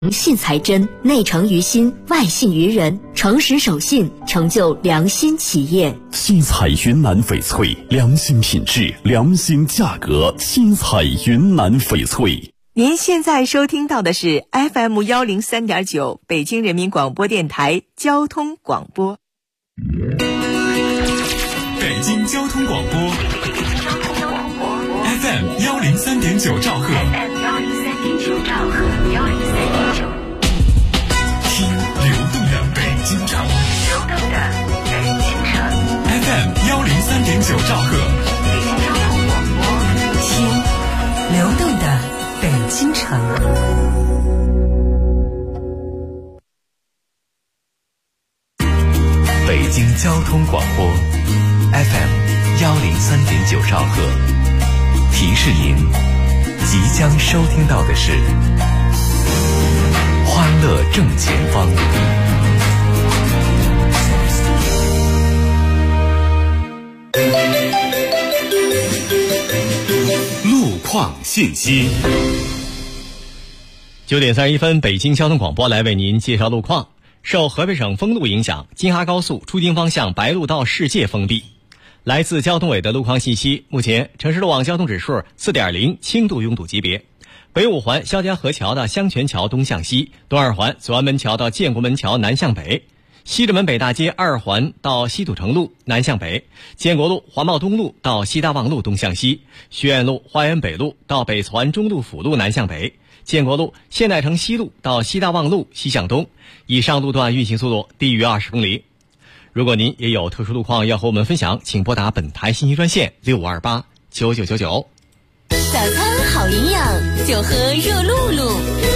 信才真，内诚于心，外信于人，诚实守信，成就良心企业。 新彩云南翡翠，良心品质，良心价格。新彩云南翡翠。 您现在收听到的是 FM103.9 北京人民广播电台交通广播。 北京交通广播 FM103.9 兆赫，听流动的北京城FM103.9 兆赫， 北京交通广播，听流动的北京城。 北京交通广播 FM103.9 兆赫，提示您即将收听到的是欢乐正前方。路况信息。 9点31分，北京交通广播来为您介绍路况。受河北省封路影响，京哈高速出京方向白鹿到世界封闭。来自交通委的路况信息，目前城市路网交通指数 4.0 轻度拥堵级别。北五环肖家河桥到香泉桥东向西，东二环左安门桥到建国门桥南向北，西直门北大街二环到西土城路南向北，建国路华贸东路到西大望路东向西，学院路花园北路到北环中路辅路南向北，建国路现代城西路到西大望路西向东。以上路段运行速度低于20公里。如果您也有特殊路况要和我们分享，请拨打本台信息专线65289999。 早餐好营养，就喝热露露。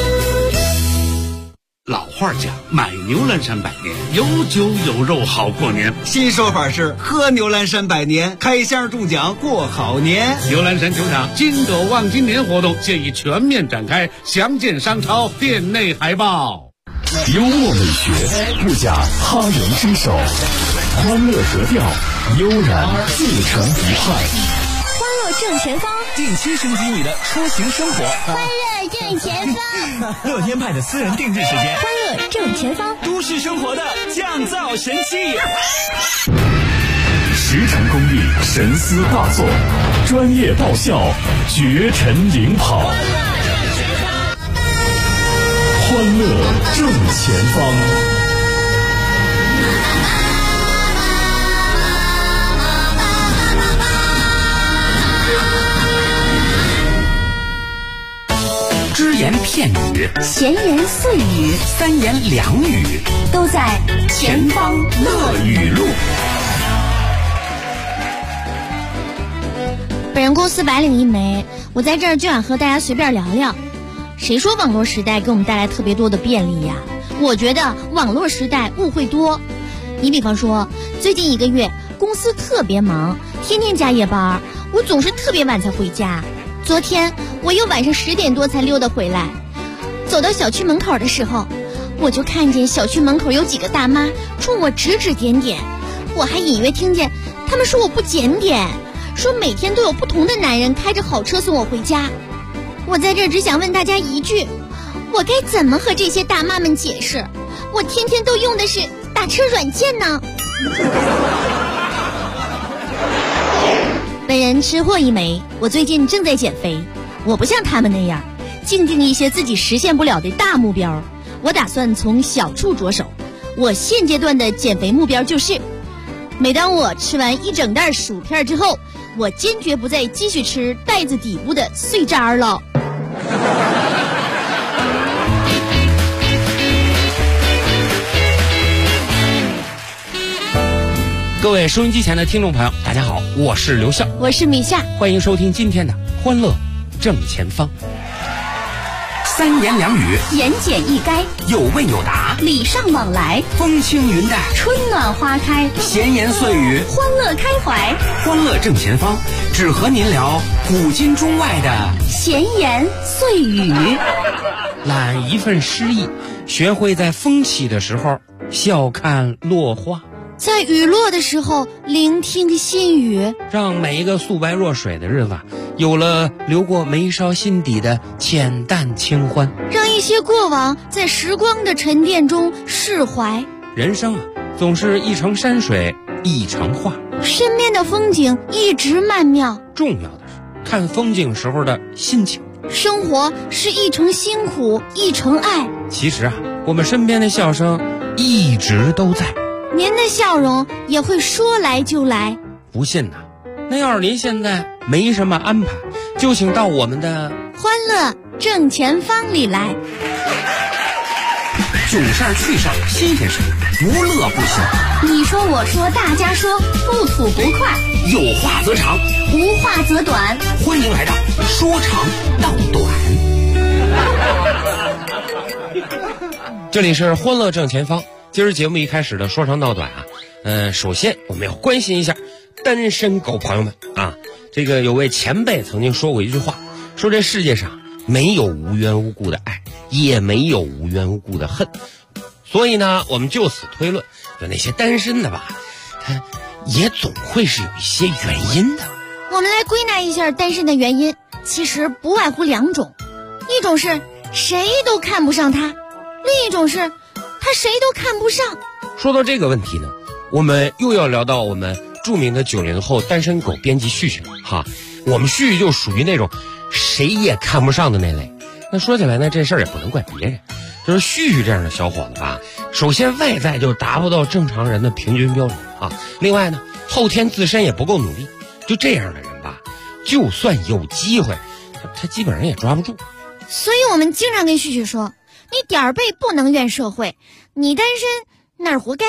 老话讲，买牛栏山百年，有酒有肉好过年。 新说法是喝牛栏山百年，开箱中奖过好年。 牛栏山球场金斗望今年活动现已全面展开，详见商超店内海报。 幽默美学不假他人之手，欢乐格调，悠然自成一派。 欢乐正前方， 定期升级你的出行生活。 欢乐正前方， 乐天派的私人定制时间。 欢乐正前方， 都市生活的降噪神器。 十成功力，神思大作，专业到校，绝尘领跑。欢乐正前方。 只言片语， 闲言碎语， 三言两语， 都在前方乐语录。 本人公司白领一枚，我在这儿就想和大家随便聊聊。谁说网络时代给我们带来特别多的便利呀？我觉得网络时代误会多。你比方说，最近1个月公司特别忙，天天加夜班，我总是特别晚才回家。昨天我又晚上10点多才溜达回来，走到小区门口的时候，我就看见小区门口有几个大妈冲我指指点点，我还隐约听见他们说我不检点，说每天都有不同的男人开着好车送我回家。我在这只想问大家一句，我该怎么和这些大妈们解释？我天天都用的是打车软件呢。本人吃货一枚，我最近正在减肥。我不像他们那样静定一些自己实现不了的大目标，我打算从小处着手。我现阶段的减肥目标就是，每当我吃完1整袋薯片之后，我坚决不再继续吃袋子底部的碎渣了。 各位收音机前的听众朋友，大家好，我是刘笑， 我是米夏， 欢迎收听今天的欢乐正前方。三言两语， 言简意赅， 有问有答， 礼尚往来， 风轻云淡， 春暖花开， 闲言碎语， 欢乐开怀。 欢乐正前方，只和您聊古今中外的闲言碎语。 揽一份诗意，学会在风起的时候笑看落花， 在雨落的时候聆听细语， 让每一个素白若水的日子有了流过眉梢心底的浅淡清欢， 让一些过往在时光的沉淀中释怀。 人生啊，总是一程山水一程画， 身边的风景一直曼妙， 重要的是看风景时候的心情。 生活是一程辛苦一程爱。 其实啊，我们身边的笑声一直都在， 您的笑容也会说来就来。 不信呐，那要是您现在没什么安排，就请到我们的欢乐正前方里来。 囧事儿趣事儿新鲜事儿，不乐不休。 你说我说大家说，不吐不快， 有话则长， 无话则短。 欢迎来到说长道短。 这里是欢乐正前方。今儿节目一开始的说长道短啊，首先我们要关心一下单身狗朋友们啊。这个有位前辈曾经说过一句话，说这世界上没有无缘无故的爱，也没有无缘无故的恨。所以呢，我们就此推论，就那些单身的吧，他也总会是有一些原因的。 我们来归纳一下单身的原因，其实不外乎两种，一种是谁都看不上他，另一种是他谁都看不上。 说到这个问题呢，我们又要聊到我们著名的90后单身狗编辑旭旭哈。我们旭旭就属于那种谁也看不上的那类。那说起来呢，这事儿也不能怪别人，就是旭旭这样的小伙子吧，首先外在就达不到正常人的平均标准啊，另外呢，后天自身也不够努力。就这样的人吧，就算有机会，他基本上也抓不住。 所以我们经常跟旭旭说，你点儿背不能怨社会，你单身那儿活该。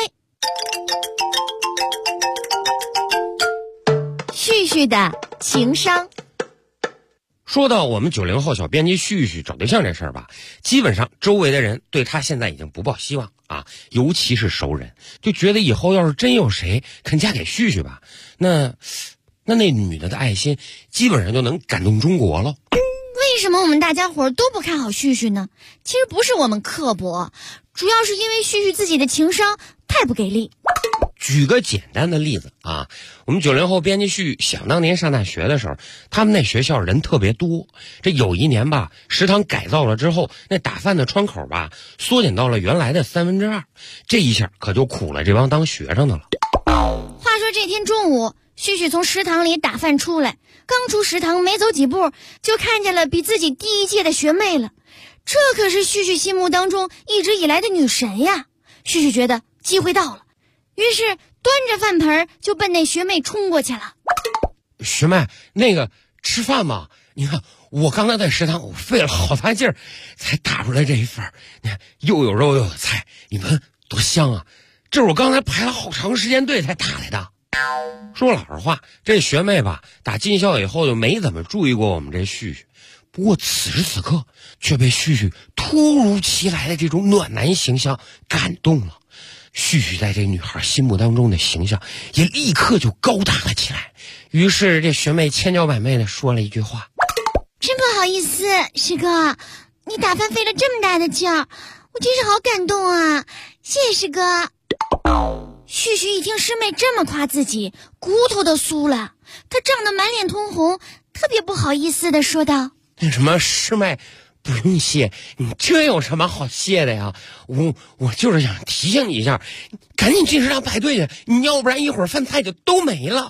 旭旭的情商。 说到我们90后小编辑旭旭找对象这事儿吧，基本上周围的人对他现在已经不抱希望啊，尤其是熟人，就觉得以后要是真有谁肯嫁给旭旭吧，那女的的爱心基本上就能感动中国了。 为什么我们大家伙都不看好旭旭呢？其实不是我们刻薄，主要是因为旭旭自己的情商太不给力。 举个简单的例子啊，我们90后编辑旭想当年上大学的时候，他们那学校人特别多，这有一年吧，食堂改造了之后，那打饭的窗口吧缩减到了原来的2/3，这一下可就苦了这帮当学生的了。 话说这天中午，旭旭从食堂里打饭出来，刚出食堂没走几步，就看见了比自己低一届的学妹了。这可是旭旭心目当中一直以来的女神呀！旭旭觉得机会到了，于是端着饭盆就奔那学妹冲过去了。 学妹，那个吃饭吗？你看我刚刚在食堂，我费了好大劲儿才打出来这一份，你看又有肉又有菜，你闻多香啊！这是我刚才排了好长时间队才打来的。说老实话，这学妹吧，打进校以后就没怎么注意过我们这旭旭，不过此时此刻却被旭旭突如其来的这种暖男形象感动了。旭旭在这女孩心目当中的形象也立刻就高大了起来。于是这学妹千娇百媚的说了一句话： 真不好意思，师哥，你打饭费了这么大的劲儿，我真是好感动啊，谢谢师哥。旭旭一听师妹这么夸自己，骨头都酥了，他涨得满脸通红，特别不好意思的说道： 那什么师妹，不用谢，你这有什么好谢的呀？我就是想提醒你一下，赶紧进食堂排队去，你要不然一会儿饭菜就都没了。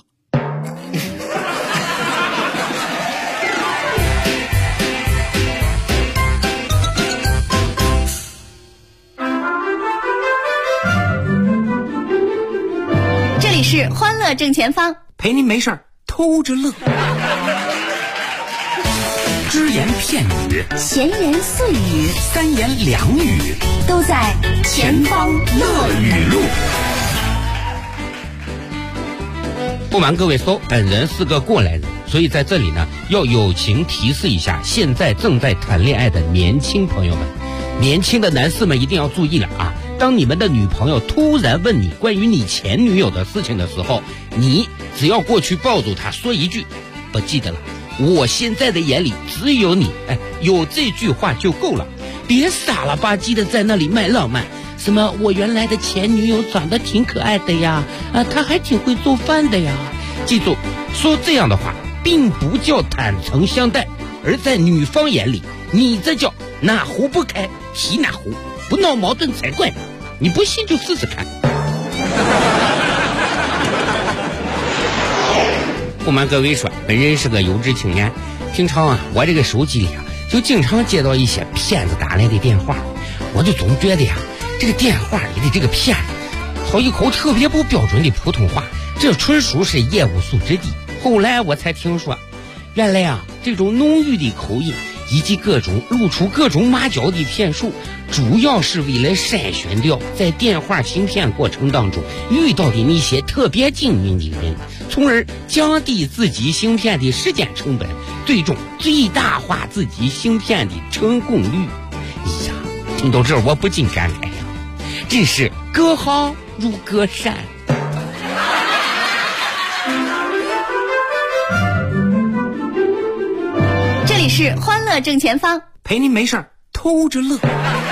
这里是欢乐正前方， 陪您没事儿偷着乐。只言片语， 闲言碎语， 三言两语， 都在前方乐语录。 不瞒各位搜，本人是个过来人，所以在这里呢，要友情提示一下现在正在谈恋爱的年轻朋友们，年轻的男士们一定要注意了啊！当你们的女朋友突然问你关于你前女友的事情的时候，你只要过去抱住她说一句：不记得了，我现在的眼里只有你。有这句话就够了，别傻了吧唧的在那里卖浪漫，什么我原来的前女友长得挺可爱的呀，她还挺会做饭的呀。记住，说这样的话并不叫坦诚相待，而在女方眼里，你这叫哪壶不开提哪壶，不闹矛盾才怪呢。你不信就试试看。不瞒各位说，本人是个有志青年，平常啊，我这个手机里啊，就经常接到一些骗子打来的电话，我就总觉得呀，这个电话里的这个骗子，他一口特别不标准的普通话，这纯属是业务素质低。后来我才听说，原来啊，这种浓郁的口音以及露出各种马脚的骗术，主要是为了筛选掉在电话行骗过程当中遇到的那些特别精明的人，从而降低自己行骗的时间成本，最终最大化自己行骗的成功率。哎呀，听到这儿我不禁感慨呀，真是隔行如隔山。 这里是欢乐正前方， 陪您没事偷着乐。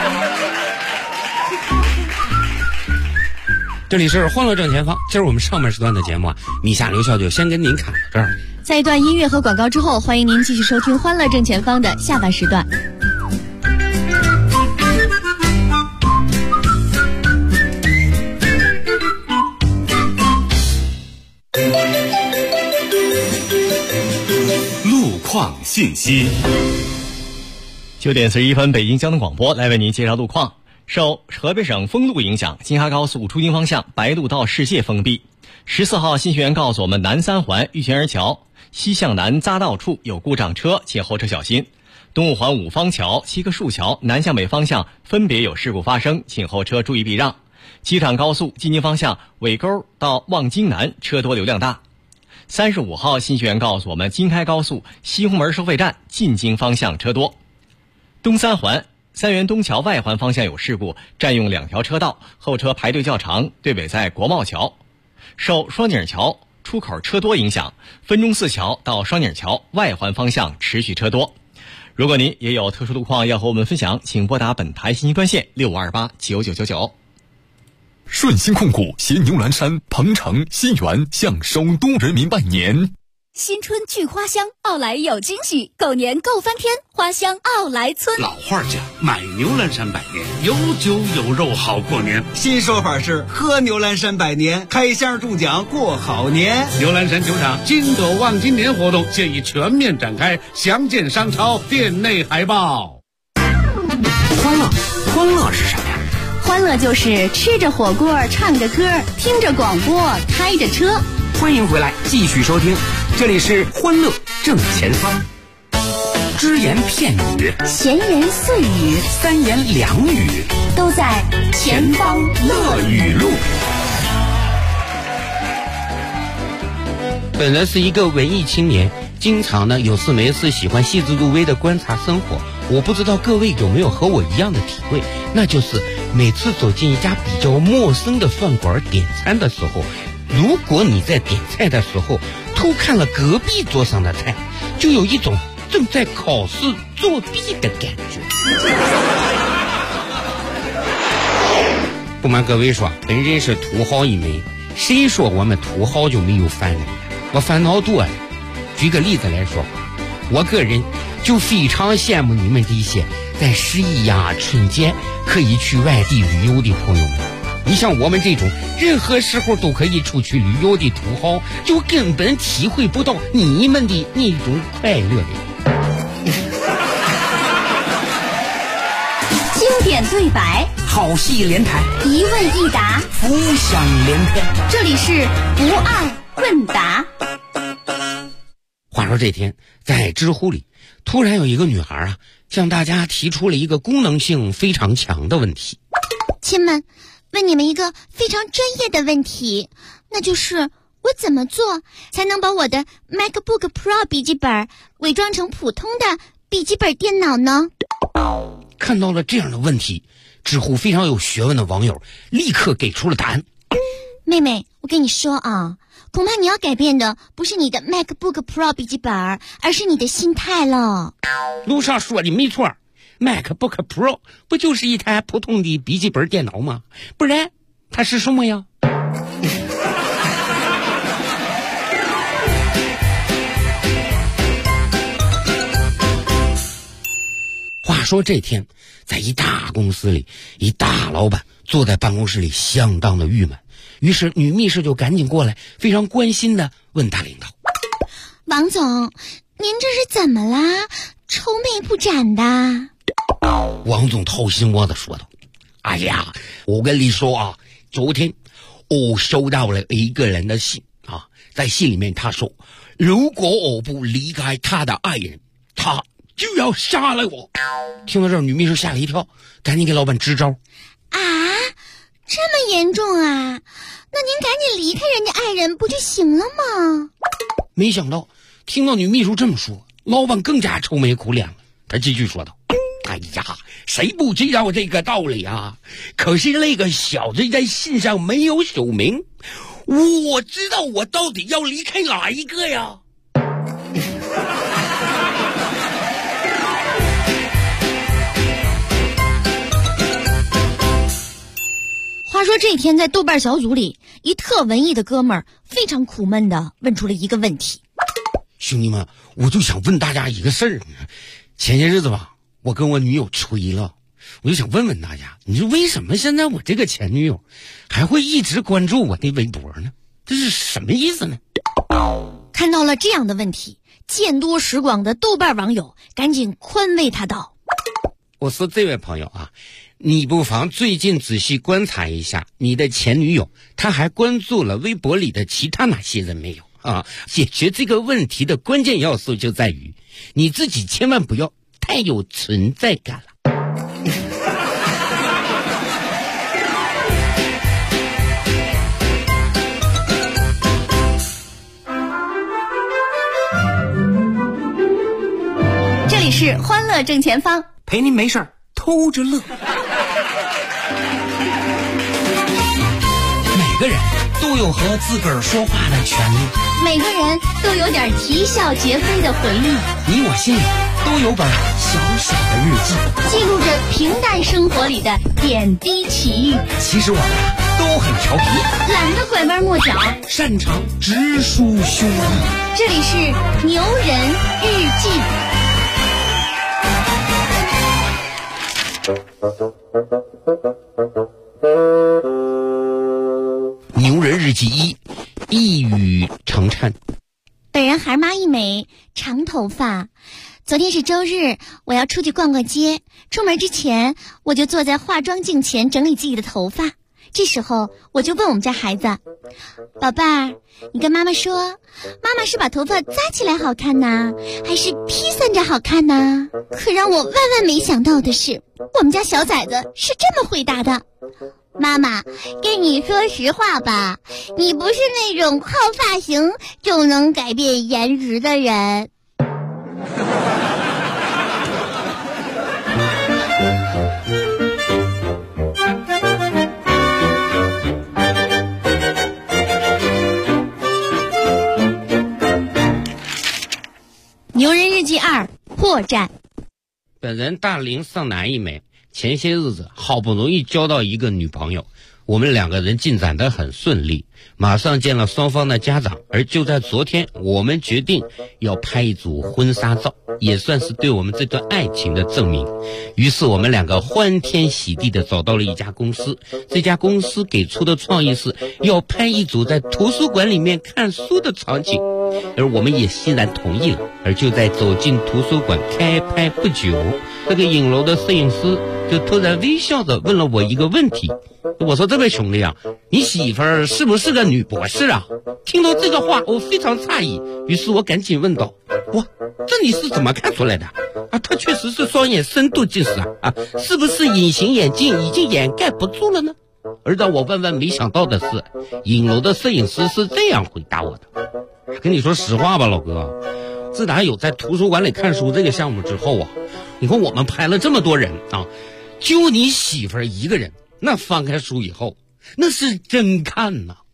这里是欢乐正前方，今儿我们上半时段的节目啊，米夏刘笑就先跟您看到这儿。 在一段音乐和广告之后，欢迎您继续收听欢乐正前方的下半时段。 路况信息。 9点41分，北京交通广播来为您介绍路况。受河北省封路影响，京哈高速出京方向白鹿到世界封闭。14号信息员告诉我们，南三环玉泉儿桥西向南匝道处有故障车，请后车小心。东五环五方桥、七棵树桥南向北方向分别有事故发生，请后车注意避让。机场高速进京方向尾沟到望京南车多流量大。35号信息员告诉我们，京开高速西红门收费站进京方向车多。东三环三元东桥外环方向有事故，占用2条车道，后车排队较长，队尾在国贸桥。受双井桥出口车多影响，分钟寺桥到双井桥外环方向持续车多。如果您也有特殊路况要和我们分享，请拨打本台信息专线65289999。 顺鑫控股携牛栏山、鹏城、西园向首都人民拜年。 新春聚花香，奥莱有惊喜，狗年购翻天，花香奥莱村。 老话讲，买牛栏山百年，有酒有肉好过年。 新说法是喝牛栏山百年，开箱中奖过好年。 牛栏山酒厂金斗望今年活动现已全面展开，详见商超店内海报。 欢乐是什么呀？ 欢乐就是吃着火锅，唱着歌，听着广播，开着车。 欢迎回来，继续收听，这里是欢乐正前方。只言片语， 闲言碎语， 三言两语， 都在前方乐语录。 本来是一个文艺青年，经常呢有事没事喜欢细致入微的观察生活。我不知道各位有没有和我一样的体会，那就是每次走进一家比较陌生的饭馆点餐的时候，如果你在点菜的时候偷看了隔壁桌上的菜，就有一种正在考试作弊的感觉。不瞒各位说，本人是土豪一枚，谁说我们土豪就没有烦恼？我烦恼多了。举个例子来说，我个人就非常羡慕你们这些在11呀、春节可以去外地旅游的朋友们。你像我们这种任何时候都可以出去旅游的土豪，就根本体会不到你们的那种快乐的。 经典对白， 好戏连台， 一问一答， 浮想联翩。 这里是不二问答。 话说这天在知乎里，突然有一个女孩啊，向大家提出了一个功能性非常强的问题。 亲们，问你们一个非常专业的问题，那就是我怎么做才能把我的 MacBook Pro 笔记本伪装成普通的笔记本电脑呢？ 看到了这样的问题，知乎非常有学问的网友立刻给出了答案。 妹妹，我跟你说啊，恐怕你要改变的不是你的 MacBook Pro 笔记本，而是你的心态了。 路上说的没错， MacBook Pro 不就是一台普通的笔记本电脑吗？不然它是什么呀？话说这天在一大公司里，一大老板坐在办公室里相当的郁闷，于是女秘书就赶紧过来，非常关心的问大领导： 王总，您这是怎么啦？愁眉不展的。 王总掏心窝子说道：哎呀，我跟你说啊，昨天我收到了一个人的信啊，在信里面他说，如果我不离开他的爱人，他就要杀了我。听到这儿，女秘书吓了一跳，赶紧给老板支招。 啊，这么严重啊？那您赶紧离开人家爱人不就行了吗？ 没想到听到女秘书这么说，老板更加愁眉苦脸了。他继续说道：哎呀，谁不知道这个道理啊？可是那个小子在信上没有署名，我知道我到底要离开哪一个呀？ 话说这天在豆瓣小组里，一特文艺的哥们儿非常苦闷的问出了一个问题： 兄弟们，我就想问大家一个事儿。前些日子吧，我跟我女友吹了，我就想问问大家，你说为什么现在我这个前女友还会一直关注我的微博呢？这是什么意思呢？ 看到了这样的问题，见多识广的豆瓣网友赶紧宽慰他道： 我说这位朋友啊，你不妨最近仔细观察一下你的前女友，她还关注了微博里的其他哪些人没有啊？解决这个问题的关键要素就在于你自己千万不要太有存在感了。 这里是欢乐正前方， 陪您没事儿偷着乐。每个人都有和自个儿说话的权利， 每个人都有点啼笑皆非的回忆， 你我心里都有本小小的日记， 记录着平淡生活里的点滴奇遇。 其实我们都很调皮， 懒得拐弯抹角， 擅长直抒胸臆。 这里是牛人日记。 牛人日记1，一语成谶。 本人孩妈一枚，长头发。昨天是周日，我要出去逛逛街。出门之前，我就坐在化妆镜前整理自己的头发。这时候，我就问我们家孩子：宝贝儿，你跟妈妈说，妈妈是把头发扎起来好看呢，还是披散着好看呢？可让我万万没想到的是，我们家小崽子是这么回答的：妈妈，跟你说实话吧，你不是那种靠发型就能改变颜值的人。牛人日记2，破绽。 本人大龄剩男一枚，前些日子好不容易交到一个女朋友，我们两个人进展得很顺利，马上见了双方的家长。而就在昨天，我们决定要拍一组婚纱照，也算是对我们这段爱情的证明。于是我们两个欢天喜地地找到了一家公司，这家公司给出的创意是要拍一组在图书馆里面看书的场景，而我们也欣然同意了。而就在走进图书馆开拍不久，这个影楼的摄影师就突然微笑着问了我一个问题。我说：这位兄弟啊，你媳妇儿是不是个女博士啊？听到这个话我非常诧异，于是我赶紧问道：哇，这你是怎么看出来的啊？她确实是双眼深度近视啊，是不是隐形眼镜已经掩盖不住了呢？而让我万万没想到的是，影楼的摄影师是这样回答我的：跟你说实话吧，老哥，自打有在图书馆里看书这个项目之后啊，你看我们拍了这么多人啊，就你媳妇儿一个人，那翻开书以后，那是真看呐。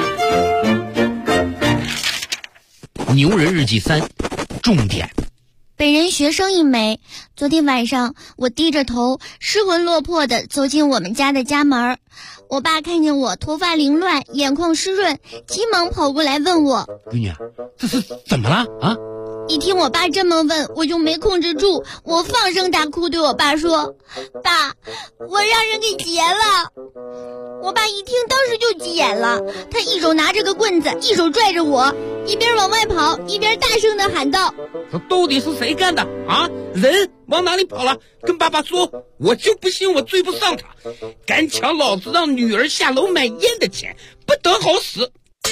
牛人日记3，重点。 本人学生一枚。昨天晚上我低着头失魂落魄地走进我们家的家门，我爸看见我头发凌乱眼眶湿润，急忙跑过来问我， 闺女，这是怎么了啊？ 一听我爸这么问，我就没控制住，我放声大哭，对我爸说，爸，我让人给劫了。我爸一听当时就急眼了，他一手拿着个棍子，一手拽着我，一边往外跑一边大声地喊道， 这到底是谁干的啊？人往哪里跑了？跟爸爸说，我就不信我追不上他，敢抢老子让女儿下楼买烟的钱，不得好死。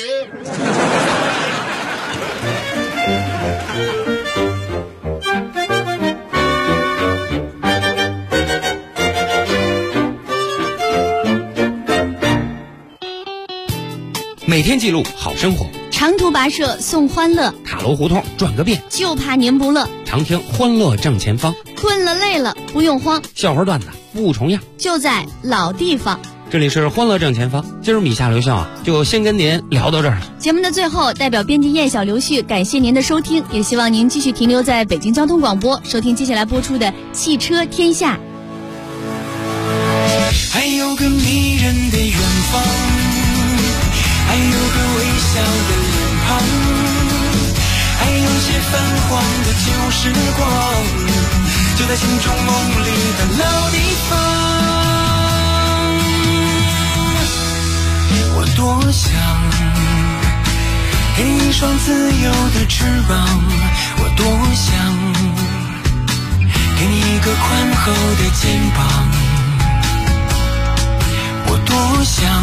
每天记录好生活， 长途跋涉送欢乐， 塔楼胡同转个遍， 就怕您不乐。 常听欢乐正前方， 困了累了不用慌， 笑话段子不重样， 就在老地方。 这里是欢乐正前方，今儿米下留笑啊，就先跟您聊到这儿了。 节目的最后，代表编辑燕小刘旭感谢您的收听，也希望您继续停留在北京交通广播，收听接下来播出的汽车天下。 还有个迷人的远方，还有个微笑的脸庞，还有些泛黄的旧时光，就在心中梦里的老地方。我多想给你一双自由的翅膀，我多想给你一个宽厚的肩膀，我多想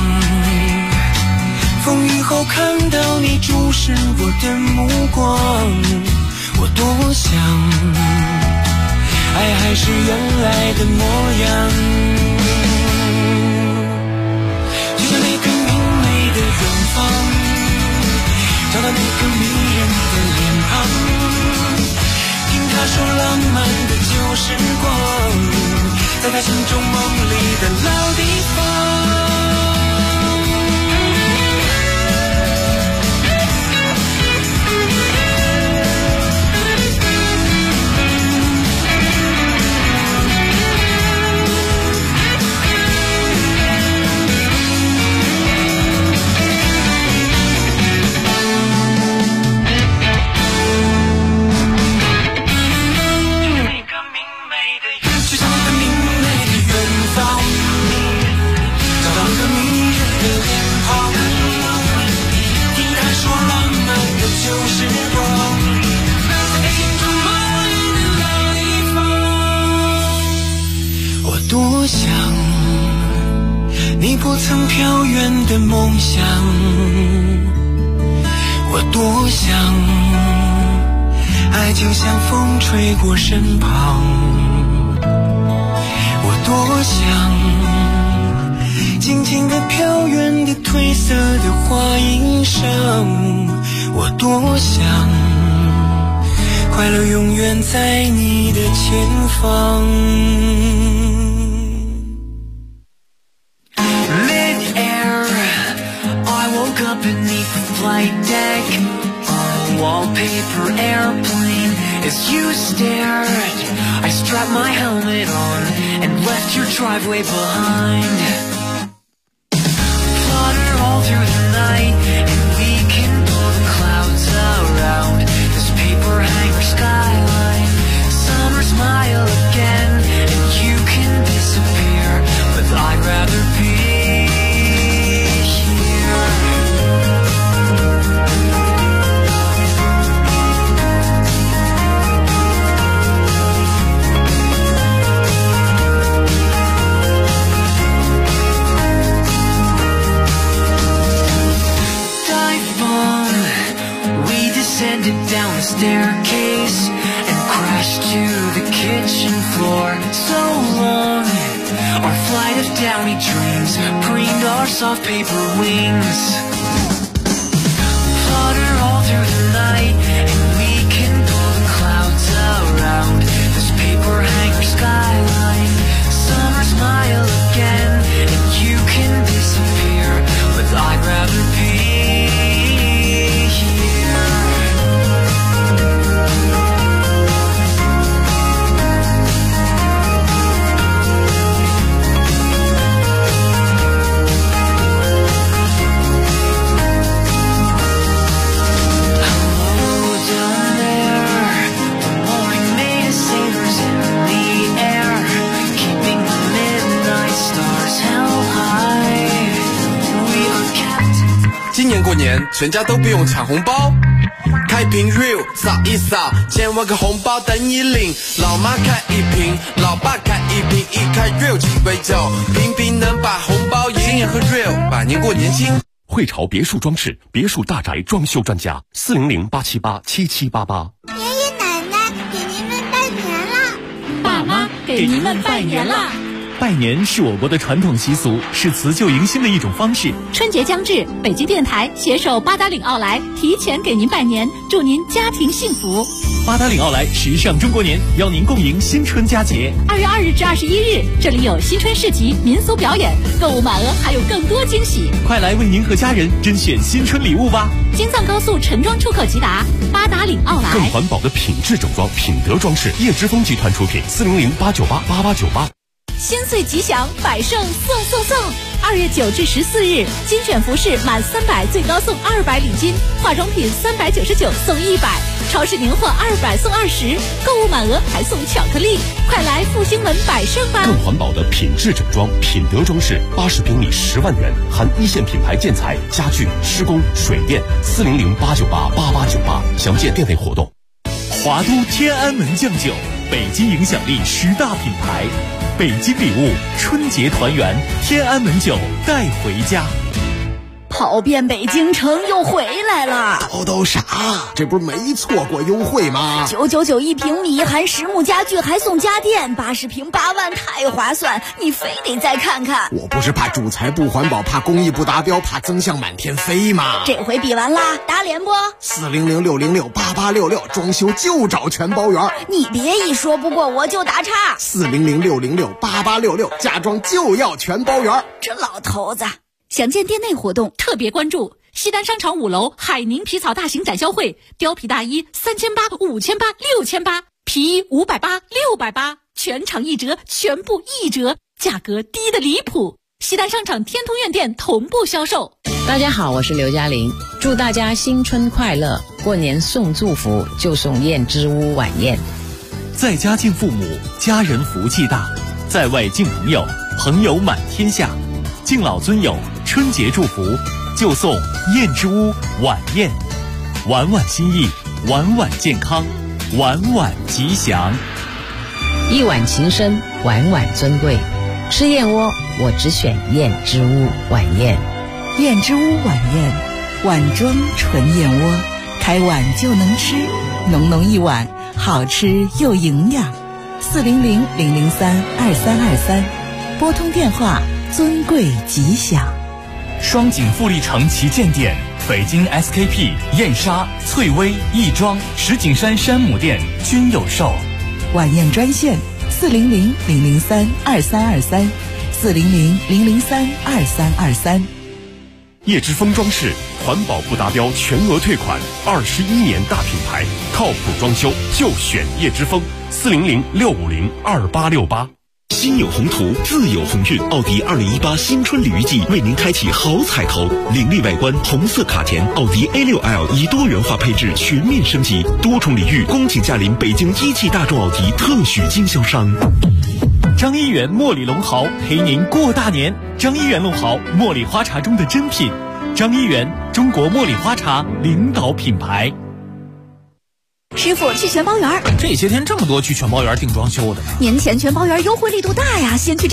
风雨后看到你注视我的目光，我多想爱还是原来的模样，就像那个明媚的远方，找到那个迷人的脸庞，听他说浪漫的旧时光，在他心中梦里的老地方。多想你不曾飘远的梦想，我多想爱就像风吹过身旁，我多想静静地飘远的褪色的花衣裳，我多想快乐永远在你的前方。Beneath the flight deck on a wallpaper airplane, as you stared, I strapped my helmet on and left your driveway behind. Flutter all through the night, and we can pull the clouds around this paper hanger skyline. Summer smile again, and you can disappear, but I'd rather be down the staircase and crashed to the kitchen floor. So long, our flight of downy dreams preened our soft paper wings. Flutter all through the night, and we can pull the clouds around this paper hanger skyline. Summer smile again, and you can disappear, but I'd rather be here. 今年过年全家都不用抢红包，开瓶 real 扫一扫，千万个红包等你领。老妈开一瓶，老爸开一瓶，一开 real 鸡尾酒，瓶瓶能把红包赢。今年喝 real， 百年过年轻。 汇潮别墅装饰，别墅大宅装修专家，400-878-7788。 爷爷奶奶给您们拜年啦！ 爸妈给您们拜年啦！ 拜年是我国的传统习俗，是辞旧迎新的一种方式。 春节将至，北京电台携手八达岭奥莱提前给您拜年，祝您家庭幸福。 八达岭奥莱时尚中国年，邀您共迎新春佳节。 2月2日至21日，这里有新春市集、民俗表演，购物满额还有更多惊喜。 快来为您和家人甄选新春礼物吧！ 京藏高速陈庄出口即达，八达岭奥莱。 更环保的品质整装，品德装饰，叶之峰集团出品，400-898-8898。 新岁吉祥，百盛送！2月9至14日，精选服饰满300最高送200礼金，化妆品399送100，超市年货200送20，购物满额还送巧克力。快来复兴门百盛吧！ 更环保的品质整装，品德装饰，80平米10万元，含一线品牌建材、家具、施工、水电，400-898-8898，详见店内活动。 华都天安门酱酒，北京影响力10大品牌。北京礼物，春节团圆，天安门酒带回家。 跑遍北京城又回来了， 都啥？这不是没错过优惠吗 ？999一平米，含实木家具还送家电，80平8万，太划算！你非得再看看。 我不是怕主材不环保，怕工艺不达标，怕增项满天飞吗？ 这回比完啦，打脸不 ？400-606-8866，装修就找全包圆。 你别一说不过我就打岔。 400-606-8866，家装就要全包圆。 这老头子。 详见店内活动，特别关注西单商场5楼海宁皮草大型展销会，貂皮大衣3800、5800、6800，皮衣580、680，全场1折，全部1折，价格低得离谱。西单商场天通苑店同步销售。 大家好，我是刘嘉玲，祝大家新春快乐！过年送祝福就送燕之屋晚宴。 在家敬父母，家人福气大；在外敬朋友，朋友满天下。敬老尊友，春节祝福就送燕之屋晚宴，晚晚心意，晚晚健康，晚晚吉祥。 一碗情深，晚晚尊贵。吃燕窝，我只选燕之屋晚宴。 燕之屋晚宴，碗装纯燕窝，开碗就能吃，浓浓一碗，好吃又营养。400-003-2323，拨通电话。尊贵吉祥。 双井富力城旗舰店、北京 SKP、燕莎、翠微、亦庄、石景山山姆店均有售。 晚宴专线400-003-2323，400-003-2323。 叶之峰装饰，环保不达标全额退款，21年大品牌，靠谱装修就选叶之峰，400-650-2868。 心有宏图，自有鸿运。奥迪2018新春礼遇季为您开启好彩头，凌厉外观，红色卡钳，奥迪 A6L 以多元化配置全面升级，多重礼遇，恭请驾临北京一汽大众奥迪特许经销商。 张一元茉莉龙豪陪您过大年。张一元龙豪，茉莉花茶中的珍品。张一元，中国茉莉花茶领导品牌。 师傅，去全包园。 这些天这么多去全包园订装修的呢？ 年前全包园优惠力度大呀，先去